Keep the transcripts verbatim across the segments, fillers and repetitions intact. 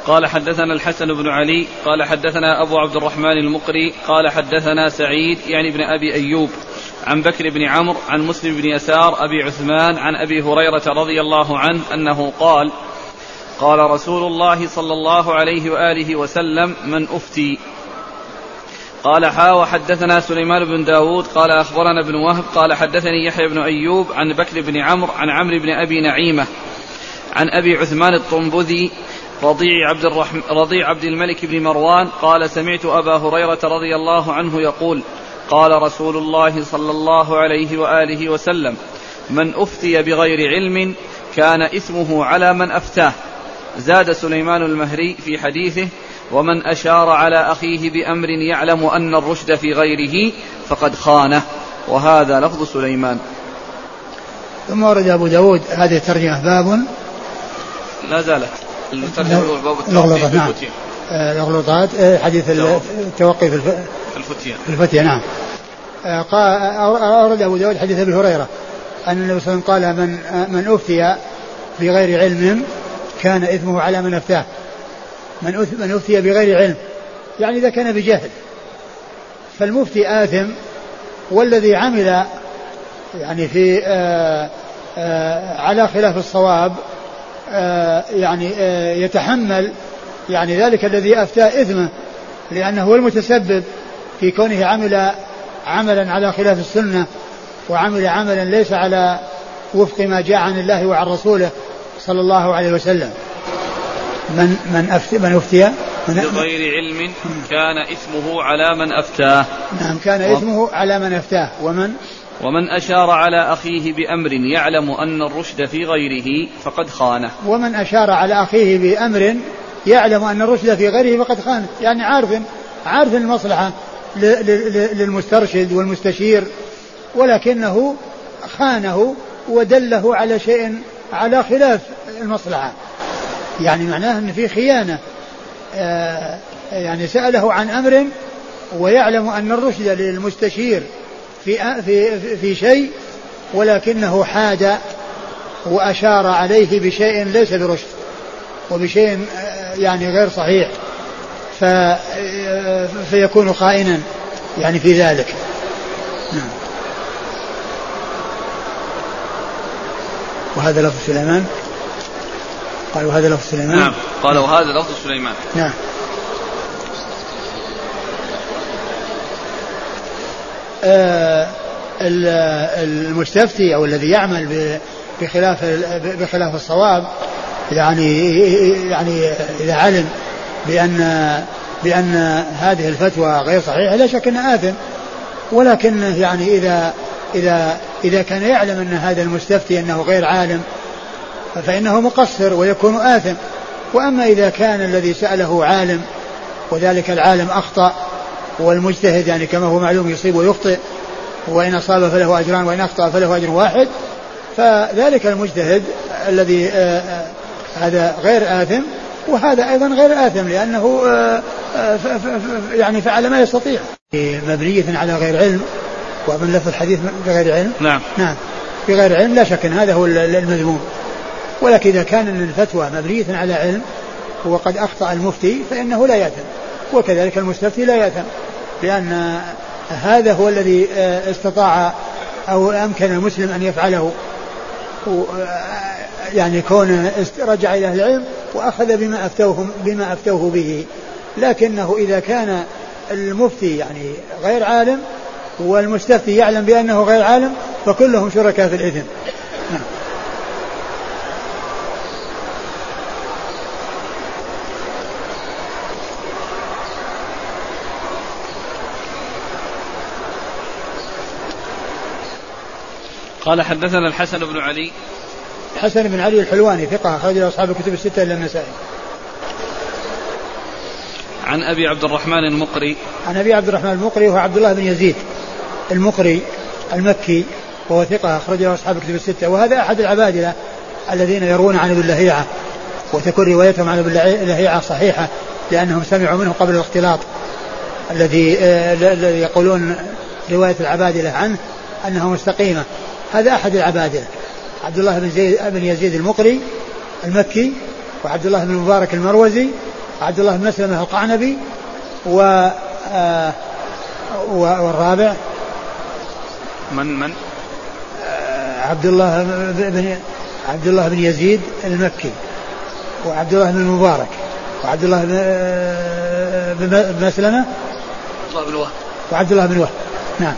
قال حدثنا الحسن بن علي قال حدثنا أبو عبد الرحمن المقري قال حدثنا سعيد يعني بن أبي أيوب عن بكر بن عمرو عن مسلم بن يسار أبي عثمان عن أبي هريرة رضي الله عنه أنه قال قال رسول الله صلى الله عليه وآله وسلم من أفتي. قال حا وحدثنا سليمان بن داود قال أخبرنا ابن وهب قال حدثني يحيى بن أيوب عن بكر بن عمرو عن عمرو بن أبي نعيمة عن أبي عثمان الطنبذي رضيع عبد, الرحم رضيع عبد الملك بن مروان قال سمعت أبا هريرة رضي الله عنه يقول قال رسول الله صلى الله عليه وآله وسلم من أفتي بغير علم كان إثمه على من أفتاه. زاد سليمان المهري في حديثه ومن أشار على أخيه بأمر يعلم أن الرشد في غيره فقد خانه. وهذا لفظ سليمان. ثم ورد أبو داود هذه الترجمة باب لا زالت الأغلطات. نعم الأغلطات حديث التوقي في الفتية في الفتية. نعم. أورد أبو داود حديث أبي هريرة أن النبي صلى الله عليه وسلم قال من من أفتي بغير علم كان إثمه على من أفتاه. من من أفتي بغير علم يعني إذا كان بجهل فالمفتي آثم، والذي عمل يعني في آآ آآ على خلاف الصواب يعني يتحمل يعني ذلك الذي أفتى إثمه، لأنه هو المتسبب في كونه عمل عملا على خلاف السنة وعمل عملا ليس على وفق ما جاء عن الله وعن رسوله صلى الله عليه وسلم. من من أفتي من أفتي بغير علم كان إثمه على من أفتاه. نعم كان إثمه على من أفتاه. ومن ومن أشار على أخيه بأمر يعلم أن الرشد في غيره فقد خانه. ومن أشار على أخيه بأمر يعلم أن الرشد في غيره فقد خانه، يعني عارف عارف المصلحة للمسترشد والمستشير ولكنه خانه ودله على شيء على خلاف المصلحة، يعني معناه أن في خيانة. آه يعني سأله عن أمر ويعلم أن الرشد للمستشير في, في, في شيء ولكنه حاد وأشار عليه بشيء ليس برشد وبشيء يعني غير صحيح فيكون خائنا يعني في ذلك. نعم. وهذا لفظ سليمان. قال وهذا لفظ سليمان. نعم قال وهذا لفظ سليمان. نعم. آه المستفتي أو الذي يعمل بخلاف بخلاف الصواب يعني يعني إذا علم بأن بأن هذه الفتوى غير صحيحة لا شك أنه آثم، ولكن يعني إذا إذا إذا كان يعلم أن هذا المستفتي أنه غير عالم فإنه مقصر ويكون آثم. وأما إذا كان الذي سأله عالم وذلك العالم أخطأ والمجتهد يعني كما هو معلوم يصيب ويخطئ وإن أصاب فله أجران وإن أخطأ فله أجر واحد، فذلك المجتهد الذي آآ آآ هذا غير آثم وهذا أيضا غير آثم لأنه آآ آآ يعني فعل ما يستطيع. مبنية على غير علم ومن لفظ الحديث بغير علم. نعم. نعم بغير علم لا شك أن هذا هو المذموم، ولكن إذا كان الفتوى مبنية على علم وقد أخطأ المفتي فإنه لا يأثم، وكذلك المستفتي لا يأثم، لأن هذا هو الذي استطاع أو أمكن المسلم أن يفعله، يعني كونه رجع إلى العلم وأخذ بما أفتوه بما أفتوه به. لكنه إذا كان المفتي يعني غير عالم والمستفتي يعلم بأنه غير عالم فكلهم شركاء في الإثم. نعم. قال حدثنا الحسن بن علي. الحسن بن علي الحلواني ثقة أخرج له أصحاب الكتب الستة إلا النسائي. عن أبي عبد الرحمن المقري. عن أبي عبد الرحمن المقري وهو عبد الله بن يزيد المقري المكي وهو ثقة أخرج له أصحاب الكتب الستة، وهذا أحد العبادلة الذين يرون عن ابن لهيعة وتكون روايتهم عن ابن لهيعة صحيحة لأنهم سمعوا منه قبل الاختلاط الذي الذي يقولون رواية العبادلة عنه أنها مستقيمة. هذا أحد العبادلة عبد الله بن, زيد بن يزيد المقري المكي وعبد الله بن مبارك المروزي عبد الله بن مسلمة القعنبي و آه والرابع من من آه عبد الله بن عبد الله بن يزيد المكي وعبد الله بن المبارك وعبد الله بن مسلمة وعبد الله بن وهب. نعم.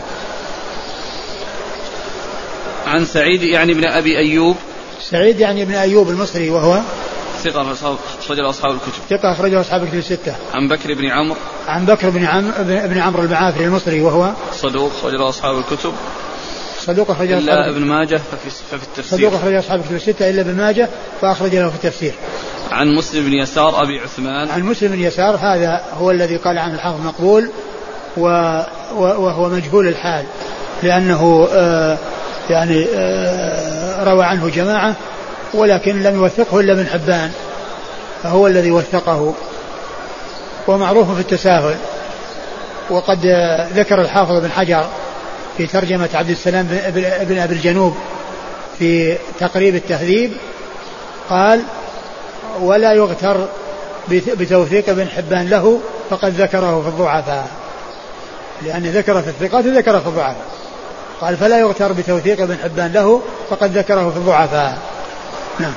عن سعيد يعني ابن أبي أيوب. سعيد يعني ابن أيوب المصري وهو ثقة أخرجه أصحاب الكتب. ثقة أخرجه أصحاب الكتب الستة. عن بكر بن عمرو. عن بكر بن عمرو بن عمرو المعافري المصري وهو صدوق أخرجه أصحاب الكتب. صدوق أخرجه إلا ابن ماجه ففي التفسير. صدوق أخرجه أصحاب الكتب الستة إلا ابن ماجه فأخرج له في التفسير. عن مسلم بن يسار أبي عثمان. عن مسلم بن يسار هذا هو الذي قال عنه الحافظ مقبول وهو مجهول الحال لأنه آه يعني آه روى عنه جماعة ولكن لم يوثقه إلا ابن حبان فهو الذي وثقه ومعروف في التساهل. وقد ذكر الحافظ بن حجر في ترجمة عبد السلام بن أبي الجنوب في تقريب التهذيب قال ولا يغتر بتوثيق ابن حبان له فقد ذكره في الضعفاء لأن ذكر في الثقات وذكر في الضعفاء قال فلا يغتر بتوثيق ابن حبان له فقد ذكره في الضعفاء. نعم.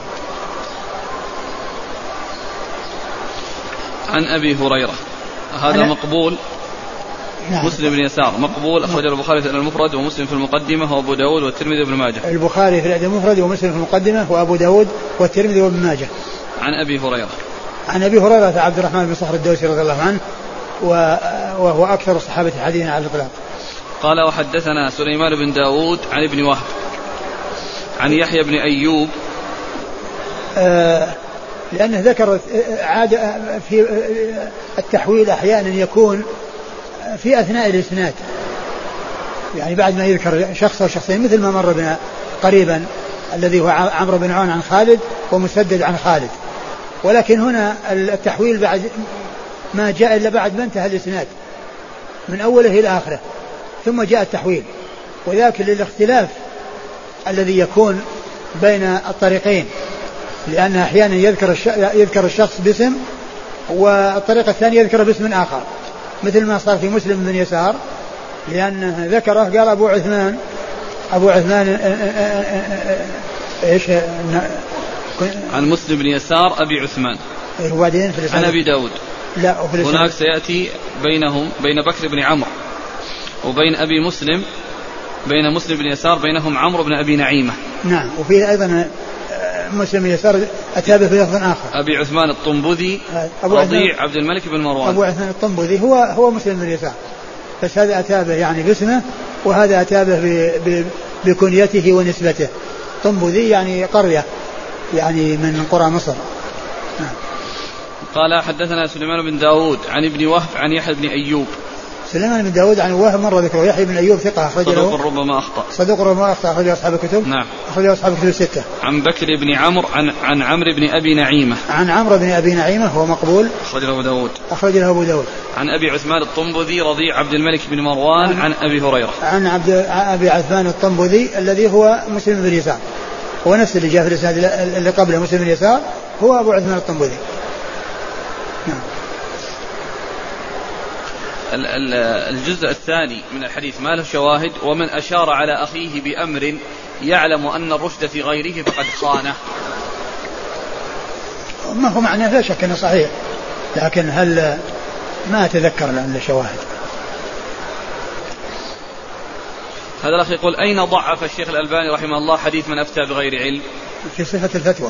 عن أبي هريرة هذا مقبول. نعم. مسلم بن يسار مقبول أخرجه البخاري في المفرد ومسلم في المقدمة وأبو داود والترمذي وابن ماجه. البخاري في الأدب المفرد ومسلم في المقدمة وأبو داود والترمذي وابن ماجه. عن أبي هريرة. عن أبي هريرة عبد الرحمن بن صخر الدوسي رضي الله عنه وهو أكثر الصحابة حديثا على الإطلاق. قال وحدثنا سليمان بن داود عن ابن وهب عن يحيى بن أيوب. آه لأنه ذكر عاد في التحويل أحيانا يكون في أثناء الإسناد يعني بعد ما يذكر شخص أو شخصين مثل ما مر بنا قريبا الذي هو عمرو بن عون عن خالد ومسدد عن خالد ولكن هنا التحويل بعد ما جاء إلا بعد ما انتهى الإسناد من أوله إلى آخره ثم جاء التحويل وذاك للاختلاف الذي يكون بين الطريقين لأن أحيانا يذكر يذكر الشخص باسم والطريقة الثانية يذكر باسم آخر مثل ما صار في مسلم بن يسار لأنه ذكره قال أبو عثمان أبو عثمان إيش عن مسلم بن يسار أبي عثمان وبعدين في عن أبي داود. لا هناك سيأتي بينهم بين بكر بن عمرو وبين أبي مسلم بين مسلم بن يسار بينهم عمرو بن أبي نعيمة. نعم. وفيه أيضا مسلم بن يسار أتابه في لفظ آخر أبي عثمان الطنبذي رضيع عبد الملك بن مروان. أبو عثمان الطنبذي هو هو مسلم بن يسار بس هذا أتابه يعني باسمه وهذا أتابه بكنيته ونسبته. طنبذي يعني قرية يعني من قرى مصر. نعم. قال حدثنا سليمان بن داود عن ابن وهب عن يحيى بن أيوب. سليمان بن داود عن وهب مرة ذكره. يحيى بن أيوب ثقة أخرج له صدوق ربما أخطأ. صدوق ربما أخطأ أخرج أصحاب الكتب. نعم. أخرج أصحاب الكتب الستة. عن بكر بن عمرو عن عن عمرو بن أبي نعيمة. عن عمرو بن أبي نعيمة هو مقبول. أخرج له أبو داود. أخرج له أبو داود. عن أبي عثمان الطنبذي رضيع عبد الملك بن مروان عن, عن أبي هريرة. عن عبد أبي عثمان الطنبذي الذي هو مسلم بن يسار هو نفس اللي جاء في الإسناد اللي قبله مسلم بن يسار هو أبو عثمان الطنبذي. نعم. الجزء الثاني من الحديث ما له شواهد ومن أشار على أخيه بأمر يعلم أن الرشد في غيره فقد خانه. ما هو معناه لا شك أنه صحيح لكن هل ما أتذكر لأن شواهد. هذا الأخ يقول أين ضعف الشيخ الألباني رحمه الله حديث من أفتى بغير علم؟ في صفة الفتوى.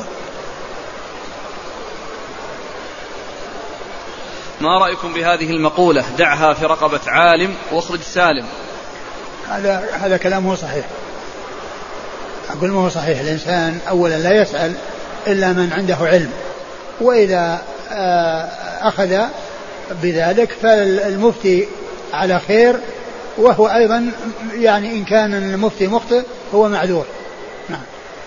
ما رأيكم بهذه المقولة دعها في رقبة عالم واخرج سالم؟ هذا هذا كلامه صحيح. أقول ما هو صحيح. الإنسان أولا لا يسأل إلا من عنده علم وإذا أخذ بذلك فالمفتي على خير وهو أيضا يعني إن كان المفتي مخطئ هو معذور. نعم.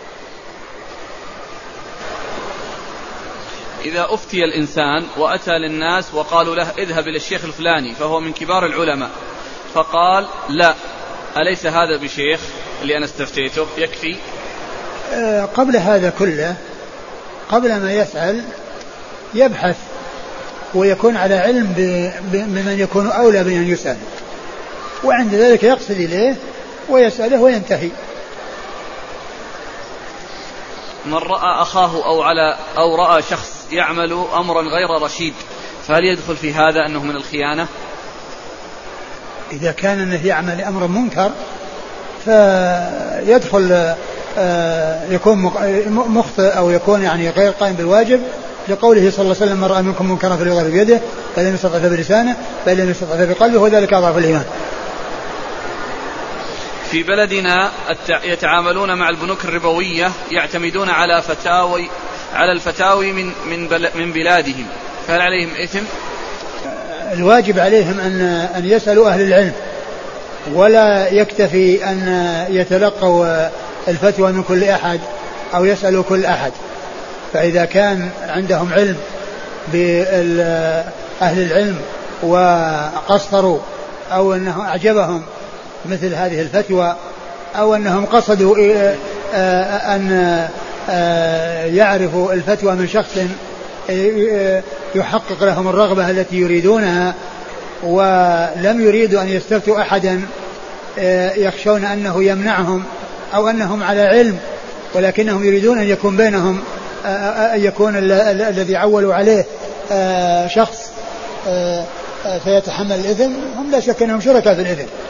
إذا أفتي الإنسان وأتى للناس وقالوا له اذهب إلى الشيخ الفلاني فهو من كبار العلماء فقال لا أليس هذا بشيخ اللي أنا استفتيته يكفي؟ أه قبل هذا كله قبل ما يسأل يبحث ويكون على علم بمن يكون أولى بأن يسأل، وعند ذلك يقصد إليه ويسأله وينتهي. من رأى أخاه أو على أو رأى شخص يعمل أمرا غير رشيد فهل يدخل في هذا أنه من الخيانة؟ إذا كان أنه يعمل أمرا منكر فيدخل يكون مخطئ أو يكون يعني غير قائم بالواجب، لقوله صلى الله عليه وسلم: من رأى منكم منكرا فليغيره بيده فإن لم يستطع فبلسانه فإن لم يستطع فبقلبه وذلك أضعف الإيمان. في بلدنا يتعاملون مع البنوك الربوية يعتمدون على فتاوي على الفتاوي من من من بلادهم، فهل عليهم إثم؟ الواجب عليهم أن أن يسألوا أهل العلم، ولا يكتفي أن يتلقوا الفتوى من كل أحد أو يسألوا كل أحد. فإذا كان عندهم علم بأهل العلم وقصروا أو أنه أعجبهم مثل هذه الفتوى أو أنهم قصدوا أن يعرفوا الفتوى من شخص يحقق لهم الرغبة التي يريدونها، ولم يريدوا أن يستفتوا أحدا يخشون أنه يمنعهم أو أنهم على علم، ولكنهم يريدون أن يكون بينهم أن يكون الذي عولوا عليه شخص فيتحمل الإثم، هم لا شك أنهم شركاء في الإثم.